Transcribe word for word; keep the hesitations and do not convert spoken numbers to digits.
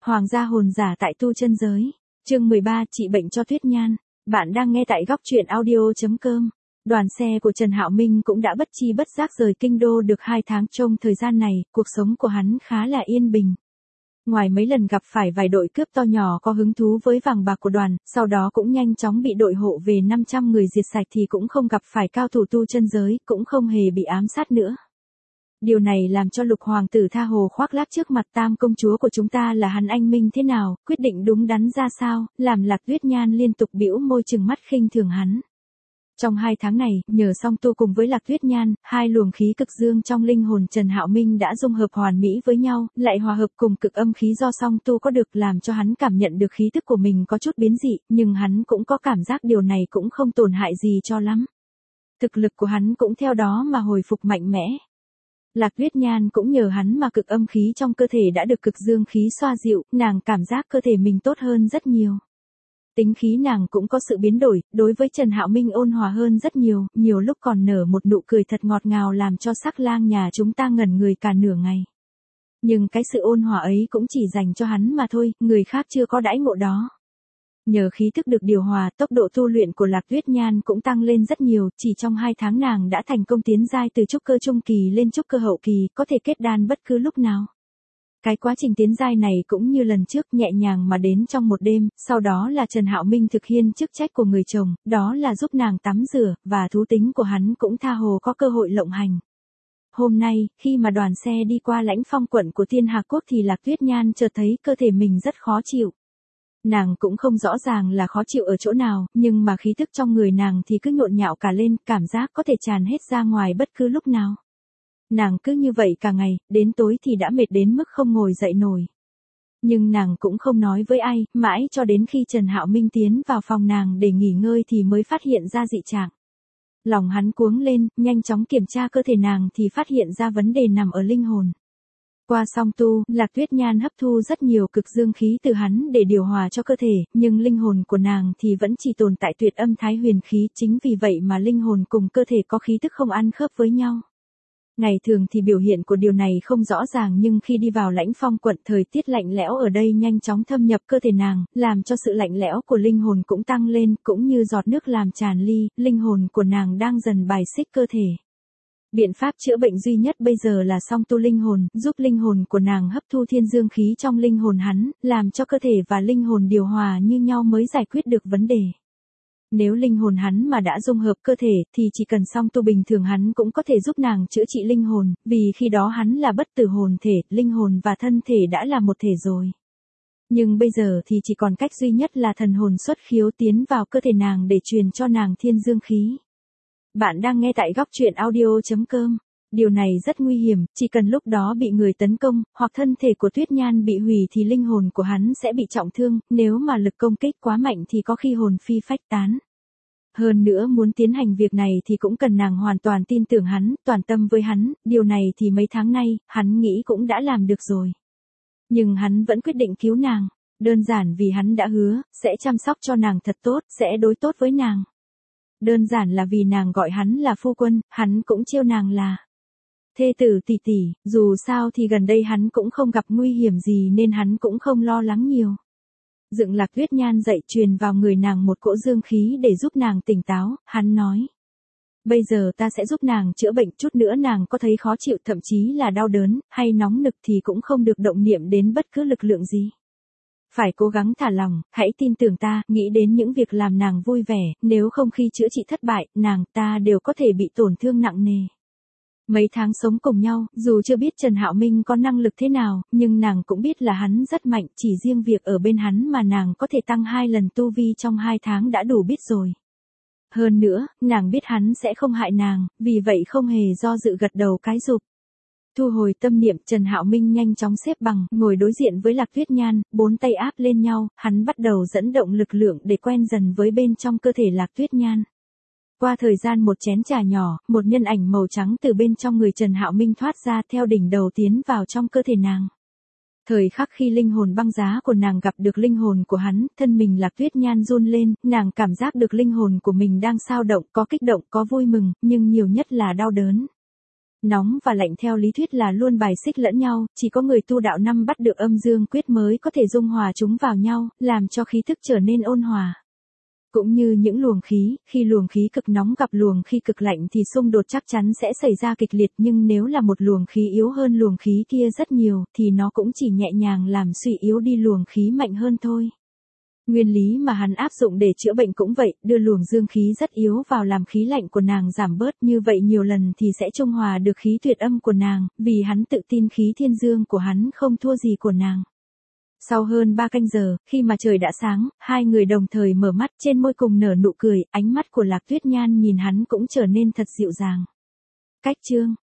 Hoàng gia hồn giả tại tu chân giới. Chương mười ba, trị bệnh cho Tuyết Nhan. Bạn đang nghe tại góc truyện audio chấm com. Đoàn xe của Trần Hạo Minh cũng đã bất chi bất giác rời kinh đô được hai tháng. Trong thời gian này, cuộc sống của hắn khá là yên bình. Ngoài mấy lần gặp phải vài đội cướp to nhỏ có hứng thú với vàng bạc của đoàn, sau đó cũng nhanh chóng bị đội hộ về năm trăm người diệt sạch thì cũng không gặp phải cao thủ tu chân giới, cũng không hề bị ám sát nữa. Điều này làm cho Lục hoàng tử tha hồ khoác lác trước mặt Tam công chúa của chúng ta là hắn anh minh thế nào, quyết định đúng đắn ra sao, làm Lạc Tuyết Nhan liên tục bĩu môi trừng mắt khinh thường hắn. Trong hai tháng này, nhờ song tu cùng với Lạc Tuyết Nhan, hai luồng khí cực dương trong linh hồn Trần Hạo Minh đã dung hợp hoàn mỹ với nhau, lại hòa hợp cùng cực âm khí do song tu có được làm cho hắn cảm nhận được khí tức của mình có chút biến dị, nhưng hắn cũng có cảm giác điều này cũng không tổn hại gì cho lắm. Thực lực của hắn cũng theo đó mà hồi phục mạnh mẽ. Lạc Tuyết Nhan cũng nhờ hắn mà cực âm khí trong cơ thể đã được cực dương khí xoa dịu, nàng cảm giác cơ thể mình tốt hơn rất nhiều. Tính khí nàng cũng có sự biến đổi, đối với Trần Hạo Minh ôn hòa hơn rất nhiều, nhiều lúc còn nở một nụ cười thật ngọt ngào làm cho sắc lang nhà chúng ta ngẩn người cả nửa ngày. Nhưng cái sự ôn hòa ấy cũng chỉ dành cho hắn mà thôi, người khác chưa có đãi ngộ đó. Nhờ khí thức được điều hòa, tốc độ tu luyện của Lạc Tuyết Nhan cũng tăng lên rất nhiều, chỉ trong hai tháng nàng đã thành công tiến giai từ trúc cơ trung kỳ lên trúc cơ hậu kỳ, có thể kết đan bất cứ lúc nào. Cái quá trình tiến giai này cũng như lần trước nhẹ nhàng mà đến trong một đêm, sau đó là Trần Hạo Minh thực hiện chức trách của người chồng, đó là giúp nàng tắm rửa, và thú tính của hắn cũng tha hồ có cơ hội lộng hành. Hôm nay, khi mà đoàn xe đi qua Lãnh Phong quận của Thiên Hà Quốc thì Lạc Tuyết Nhan chợt thấy cơ thể mình rất khó chịu. Nàng cũng không rõ ràng là khó chịu ở chỗ nào, nhưng mà khí tức trong người nàng thì cứ nhộn nhạo cả lên, cảm giác có thể tràn hết ra ngoài bất cứ lúc nào. Nàng cứ như vậy cả ngày, đến tối thì đã mệt đến mức không ngồi dậy nổi. Nhưng nàng cũng không nói với ai, mãi cho đến khi Trần Hạo Minh tiến vào phòng nàng để nghỉ ngơi thì mới phát hiện ra dị trạng. Lòng hắn cuống lên, nhanh chóng kiểm tra cơ thể nàng thì phát hiện ra vấn đề nằm ở linh hồn. Qua song tu, Lạc Tuyết Nhan hấp thu rất nhiều cực dương khí từ hắn để điều hòa cho cơ thể, nhưng linh hồn của nàng thì vẫn chỉ tồn tại tuyệt âm thái huyền khí, chính vì vậy mà linh hồn cùng cơ thể có khí tức không ăn khớp với nhau. Ngày thường thì biểu hiện của điều này không rõ ràng nhưng khi đi vào Lãnh Phong quận thời tiết lạnh lẽo ở đây nhanh chóng thâm nhập cơ thể nàng, làm cho sự lạnh lẽo của linh hồn cũng tăng lên, cũng như giọt nước làm tràn ly, linh hồn của nàng đang dần bài xích cơ thể. Biện pháp chữa bệnh duy nhất bây giờ là song tu linh hồn, giúp linh hồn của nàng hấp thu thiên dương khí trong linh hồn hắn, làm cho cơ thể và linh hồn điều hòa như nhau mới giải quyết được vấn đề. Nếu linh hồn hắn mà đã dung hợp cơ thể thì chỉ cần song tu bình thường hắn cũng có thể giúp nàng chữa trị linh hồn, vì khi đó hắn là bất tử hồn thể, linh hồn và thân thể đã là một thể rồi. Nhưng bây giờ thì chỉ còn cách duy nhất là thần hồn xuất khiếu tiến vào cơ thể nàng để truyền cho nàng thiên dương khí. Bạn đang nghe tại góc truyện audio chấm com. Điều này rất nguy hiểm, chỉ cần lúc đó bị người tấn công, hoặc thân thể của Tuyết Nhan bị hủy thì linh hồn của hắn sẽ bị trọng thương, nếu mà lực công kích quá mạnh thì có khi hồn phi phách tán. Hơn nữa muốn tiến hành việc này thì cũng cần nàng hoàn toàn tin tưởng hắn, toàn tâm với hắn, điều này thì mấy tháng nay, hắn nghĩ cũng đã làm được rồi. Nhưng hắn vẫn quyết định cứu nàng, đơn giản vì hắn đã hứa, sẽ chăm sóc cho nàng thật tốt, sẽ đối tốt với nàng. Đơn giản là vì nàng gọi hắn là phu quân, hắn cũng chiêu nàng là thê tử tỷ tỷ, dù sao thì gần đây hắn cũng không gặp nguy hiểm gì nên hắn cũng không lo lắng nhiều. Dựng Lạc Tuyết Nhan dậy truyền vào người nàng một cỗ dương khí để giúp nàng tỉnh táo, hắn nói. Bây giờ ta sẽ giúp nàng chữa bệnh, chút nữa nàng có thấy khó chịu thậm chí là đau đớn, hay nóng nực thì cũng không được động niệm đến bất cứ lực lượng gì. Phải cố gắng thả lòng, hãy tin tưởng ta, nghĩ đến những việc làm nàng vui vẻ, nếu không khi chữa trị thất bại, nàng ta đều có thể bị tổn thương nặng nề. Mấy tháng sống cùng nhau, dù chưa biết Trần Hạo Minh có năng lực thế nào, nhưng nàng cũng biết là hắn rất mạnh, chỉ riêng việc ở bên hắn mà nàng có thể tăng hai lần tu vi trong hai tháng đã đủ biết rồi. Hơn nữa, nàng biết hắn sẽ không hại nàng, vì vậy không hề do dự gật đầu cái rụp. Thu hồi tâm niệm, Trần Hạo Minh nhanh chóng xếp bằng, ngồi đối diện với Lạc Tuyết Nhan, bốn tay áp lên nhau, hắn bắt đầu dẫn động lực lượng để quen dần với bên trong cơ thể Lạc Tuyết Nhan. Qua thời gian một chén trà nhỏ, một nhân ảnh màu trắng từ bên trong người Trần Hạo Minh thoát ra theo đỉnh đầu tiến vào trong cơ thể nàng. Thời khắc khi linh hồn băng giá của nàng gặp được linh hồn của hắn, thân mình Lạc Tuyết Nhan run lên, nàng cảm giác được linh hồn của mình đang xao động, có kích động, có vui mừng, nhưng nhiều nhất là đau đớn. Nóng và lạnh theo lý thuyết là luôn bài xích lẫn nhau, chỉ có người tu đạo năm bắt được âm dương quyết mới có thể dung hòa chúng vào nhau, làm cho khí thức trở nên ôn hòa. Cũng như những luồng khí, khi luồng khí cực nóng gặp luồng khí cực lạnh thì xung đột chắc chắn sẽ xảy ra kịch liệt, nhưng nếu là một luồng khí yếu hơn luồng khí kia rất nhiều, thì nó cũng chỉ nhẹ nhàng làm suy yếu đi luồng khí mạnh hơn thôi. Nguyên lý mà hắn áp dụng để chữa bệnh cũng vậy, đưa luồng dương khí rất yếu vào làm khí lạnh của nàng giảm bớt, như vậy nhiều lần thì sẽ trung hòa được khí tuyệt âm của nàng, vì hắn tự tin khí thiên dương của hắn không thua gì của nàng. Sau hơn ba canh giờ, khi mà trời đã sáng, hai người đồng thời mở mắt, trên môi cùng nở nụ cười, ánh mắt của Lạc Tuyết Nhan nhìn hắn cũng trở nên thật dịu dàng. Cách chương